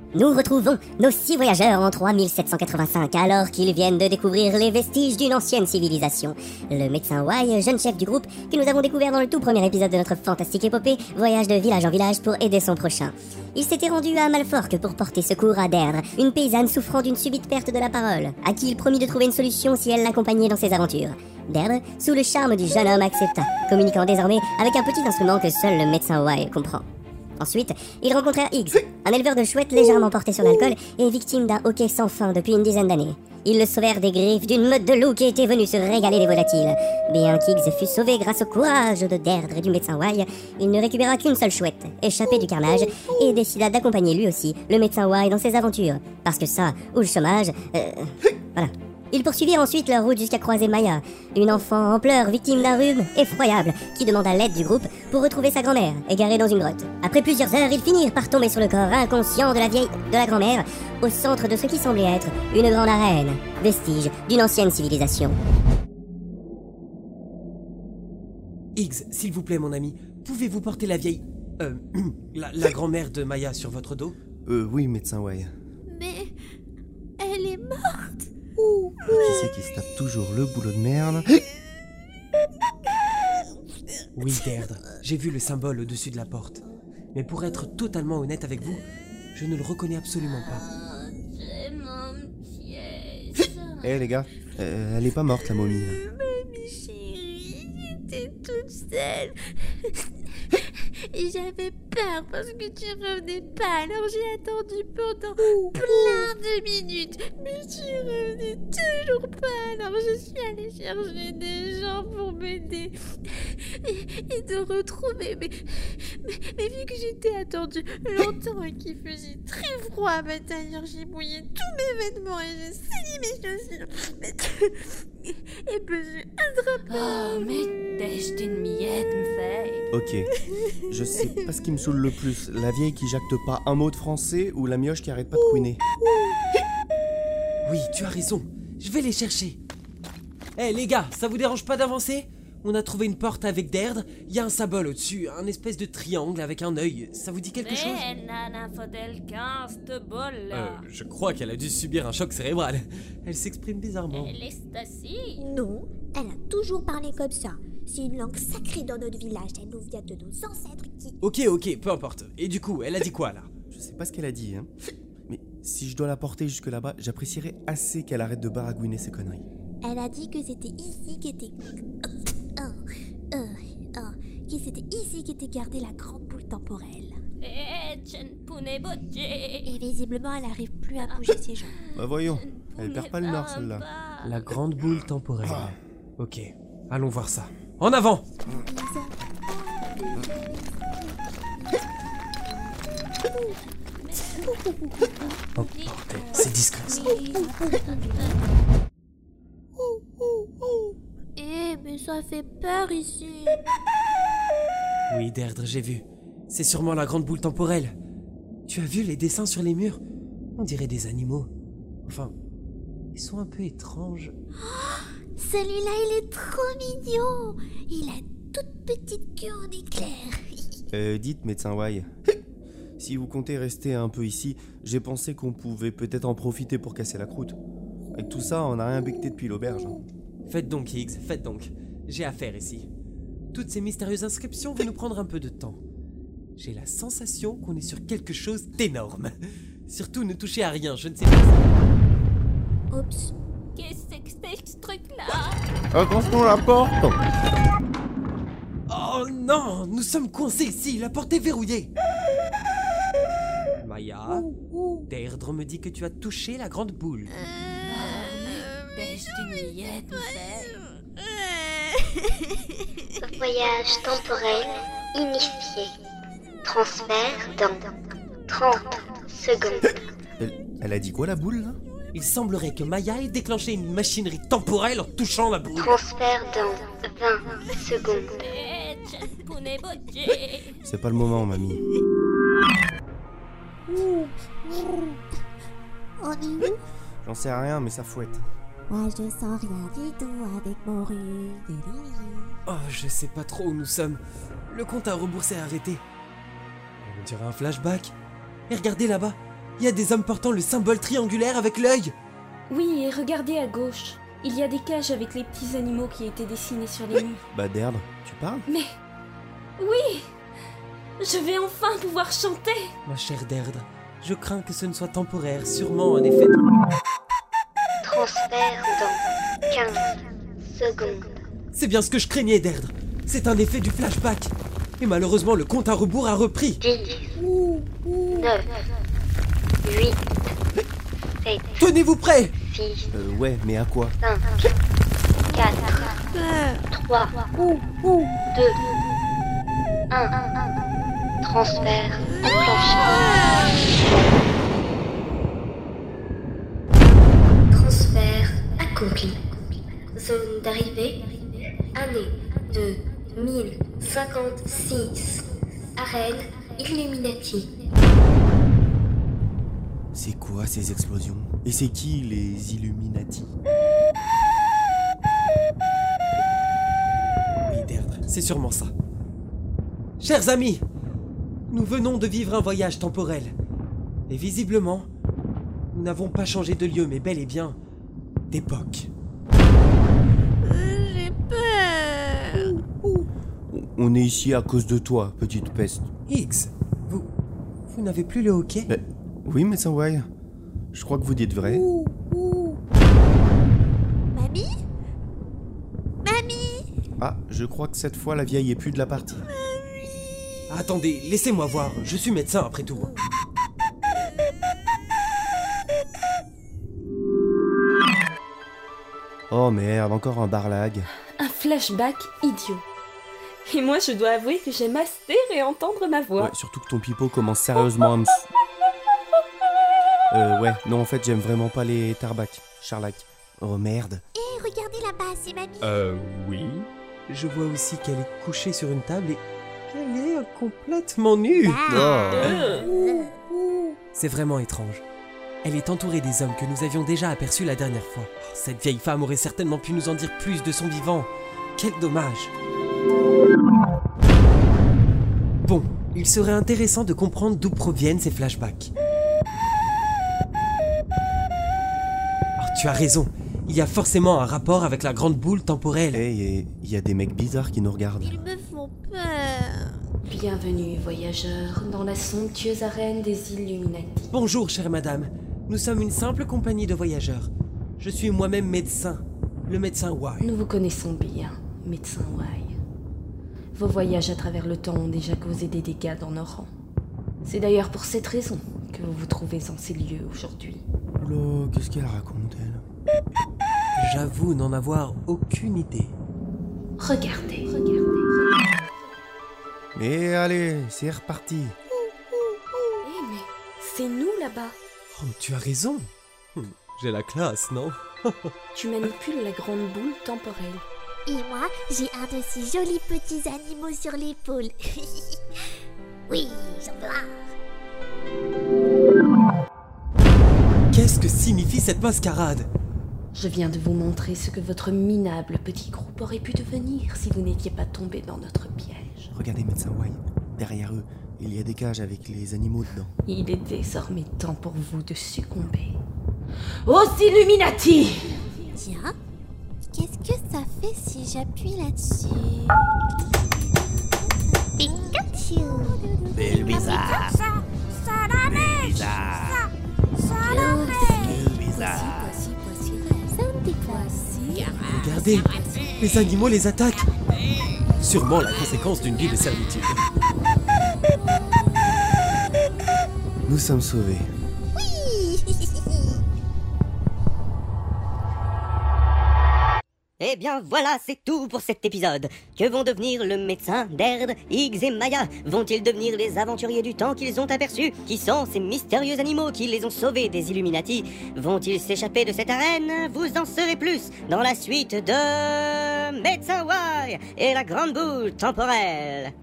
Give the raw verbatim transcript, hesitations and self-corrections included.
Nous retrouvons nos six voyageurs en trois mille sept cent quatre-vingt-cinq alors qu'ils viennent de découvrir les vestiges d'une ancienne civilisation. Le médecin Y, jeune chef du groupe, que nous avons découvert dans le tout premier épisode de notre fantastique épopée, voyage de village en village pour aider son prochain. Il s'était rendu à Malforque pour porter secours à Deirdre, une paysanne souffrant d'une subite perte de la parole, à qui il promit de trouver une solution si elle l'accompagnait dans ses aventures. Deirdre, sous le charme du jeune homme, accepta, communiquant désormais avec un petit instrument que seul le médecin Y comprend. Ensuite, ils rencontrèrent Higgs, un éleveur de chouettes légèrement porté sur l'alcool et victime d'un hoquet sans fin depuis une dizaine d'années. Ils le sauvèrent des griffes d'une meute de loups qui était venue se régaler des volatiles. Bien qu'Higgs fût sauvé grâce au courage de Deirdre et du médecin Y, il ne récupéra qu'une seule chouette, échappée du carnage, et décida d'accompagner lui aussi le médecin Y dans ses aventures. Parce que ça, ou le chômage, euh, voilà. Ils poursuivirent ensuite leur route jusqu'à croiser Maya, une enfant en pleurs victime d'un rhume effroyable qui demanda l'aide du groupe pour retrouver sa grand-mère, égarée dans une grotte. Après plusieurs heures, ils finirent par tomber sur le corps inconscient de la vieille de la grand-mère, au centre de ce qui semblait être une grande arène, vestige d'une ancienne civilisation. Higgs, s'il vous plaît mon ami, pouvez-vous porter la vieille... Euh... la, la grand-mère de Maya sur votre dos ? Euh, oui, médecin Y. Mais... elle est morte. Qui c'est qui se tape toujours le boulot de merde? Oui, Deirdre, j'ai vu le symbole au-dessus de la porte. Mais pour être totalement honnête avec vous, je ne le reconnais absolument pas. C'est mon piège. Eh hey, les gars, euh, elle est pas morte la momie là. Mamie chérie, j'étais toute seule. Et j'avais peur parce que tu revenais pas, alors j'ai attendu pendant plein de minutes. Mais tu revenais toujours pas, alors je suis allée chercher des gens pour m'aider et, et te retrouver. Mais, mais, mais vu que j'étais attendue longtemps et qu'il faisait très froid, bah d'ailleurs j'ai mouillé tous mes vêtements et j'ai saigné mes chaussures. Mais, et puis j'ai attrapé. Oh, mais t'es den miette fait. Ok, je sais pas ce qui me saoule le plus, la vieille qui jacte pas un mot de français ou la mioche qui arrête pas de couiner. Oui, tu as raison, je vais les chercher. Eh hey, les gars, ça vous dérange pas d'avancer ? On a trouvé une porte avec Deirdre, il y a un symbole au-dessus, un espèce de triangle avec un œil. Ça vous dit quelque chose ? Euh, je crois qu'elle a dû subir un choc cérébral. Elle s'exprime bizarrement. Elle est Stacy. Non, elle a toujours parlé comme ça. C'est une langue sacrée dans notre village, elle nous vient de nos ancêtres qui... Ok, ok, peu importe. Et du coup, elle a dit quoi là ? Je sais pas ce qu'elle a dit, hein. Mais si je dois la porter jusque là-bas, j'apprécierais assez qu'elle arrête de baragouiner ses conneries. Elle a dit que c'était ici qu'était... Oh, oh, oh, que c'était ici qu'était gardée la grande boule temporelle. Et visiblement, elle n'arrive plus à bouger ses jambes. Bah voyons, elle perd pas le nord celle-là. La grande boule temporelle. Ok, allons voir ça. En avant ! Oh bordel, c'est discret ça. Eh, mais ça fait peur ici. Oui, Deirdre, j'ai vu. C'est sûrement la grande boule temporelle. Tu as vu les dessins sur les murs ? On dirait des animaux. Enfin, ils sont un peu étranges. Oh, celui-là, il est trop mignon. Il a une toute petite queue en éclair. Euh, dites, médecin Y, si vous comptez rester un peu ici, j'ai pensé qu'on pouvait peut-être en profiter pour casser la croûte. Avec tout ça, on n'a rien becté depuis l'auberge. Hein. Faites donc, Higgs, faites donc. J'ai affaire ici. Toutes ces mystérieuses inscriptions vont nous prendre un peu de temps. J'ai la sensation qu'on est sur quelque chose d'énorme. Surtout, ne touchez à rien, je ne sais pas. Oups. Qu'est-ce que c'est que ce truc-là ? Attention la porte! Oh non, nous sommes coincés ici, la porte est verrouillée. Maya, Deirdre me dit que tu as touché la grande boule. Voyage temporel initié. Transfert dans trente secondes. Elle, elle a dit quoi la boule là? Il semblerait que Maya ait déclenché une machinerie temporelle en touchant la boule. Transfert dans vingt secondes. C'est pas le moment, mamie. On est où? J'en sais rien, mais ça fouette. Moi, je sens rien du tout avec mon rhume. Oh, je sais pas trop où nous sommes. Le compte à rebours s'est arrêté. On dirait un flashback. Et regardez là-bas, Il y a des hommes portant le symbole triangulaire avec l'œil. Oui, et regardez à gauche. Il y a des cages avec les petits animaux qui étaient dessinés sur les murs. Bah Derd, tu parles? Mais... Oui! Je vais enfin pouvoir chanter! Ma chère Deirdre, je crains que ce ne soit temporaire, sûrement un effet de... Transfert dans quinze secondes. C'est bien ce que je craignais, Deirdre. C'est un effet du flashback. Et malheureusement, le compte à rebours a repris. dix, neuf, huit, sept, Tenez-vous prêts! six, Euh, ouais, mais à quoi? cinq, quatre, trois, deux, un. Transfert enclenché. Transfert accompli. Zone d'arrivée. Année de mille cinquante-six. Arène Illuminati. C'est quoi ces explosions? Et c'est qui les Illuminati? Oui, Deirdre, c'est sûrement ça. Chers amis, nous venons de vivre un voyage temporel. Et visiblement, nous n'avons pas changé de lieu, mais bel et bien d'époque. J'ai peur. On est ici à cause de toi, petite peste. Higgs, vous... vous n'avez plus le hockey? Euh, oui, médecin Wai. Je crois que vous dites vrai. Mamie? Mamie? Ah, je crois que cette fois la vieille est plus de la partie. Attendez, laissez-moi voir, je suis médecin après tout. Oh merde, encore un barlag. Un flashback idiot. Et moi, je dois avouer que j'aime assez réentendre ma voix. Ouais, surtout que ton pipeau commence sérieusement à me... Euh, ouais, non, en fait, j'aime vraiment pas les tarbacs. Charlac. Oh merde. Hé, regardez là-bas, c'est mamie. Euh, oui. Je vois aussi qu'elle est couchée sur une table et qu'elle est complètement nue. Euh. C'est vraiment étrange. Elle est entourée des hommes que nous avions déjà aperçus la dernière fois. Oh, cette vieille femme aurait certainement pu nous en dire plus de son vivant. Quel dommage. Bon, il serait intéressant de comprendre d'où proviennent ces flashbacks. Oh, tu as raison. Il y a forcément un rapport avec la grande boule temporelle. Hey, il y a des mecs bizarres qui nous regardent. Ils me font peur. Bienvenue, voyageurs, dans la somptueuse arène des Illuminati. Bonjour, chère madame. Nous sommes une simple compagnie de voyageurs. Je suis moi-même médecin, le médecin Wai. Nous vous connaissons bien, médecin Wai. Vos voyages à travers le temps ont déjà causé des dégâts dans nos rangs. C'est d'ailleurs pour cette raison que vous vous trouvez en ces lieux aujourd'hui. Oula, qu'est-ce qu'elle raconte, elle? J'avoue n'en avoir aucune idée. Regardez, regardez. Mais allez, c'est reparti. Eh mais, c'est nous là-bas. Oh, tu as raison. Hum, J'ai la classe, non? Tu manipules la grande boule temporelle. Et moi, j'ai un de ces jolis petits animaux sur l'épaule. Oui, j'en veux un. Qu'est-ce que signifie cette mascarade? Je viens de vous montrer ce que votre minable petit groupe aurait pu devenir si vous n'étiez pas tombé dans notre piège. Regardez, médecin Wai. Derrière eux, il y a des cages avec les animaux dedans. Il est désormais temps pour vous de succomber. Aux Illuminati! Tiens, qu'est-ce que ça fait si j'appuie là-dessus? Pikachu! Belle bizarre. Belle bizarre. Belle bizarre. Regardez, les animaux les attaquent. Sûrement la conséquence d'une vie de servitude. Nous sommes sauvés. Eh bien voilà, c'est tout pour cet épisode. Que vont devenir le médecin, Derd, Higgs et Maya? Vont-ils devenir les aventuriers du temps qu'ils ont aperçus? Qui sont ces mystérieux animaux qui les ont sauvés des Illuminati? Vont-ils s'échapper de cette arène? Vous en saurez plus dans la suite de Médecin Wai et la grande boule temporelle.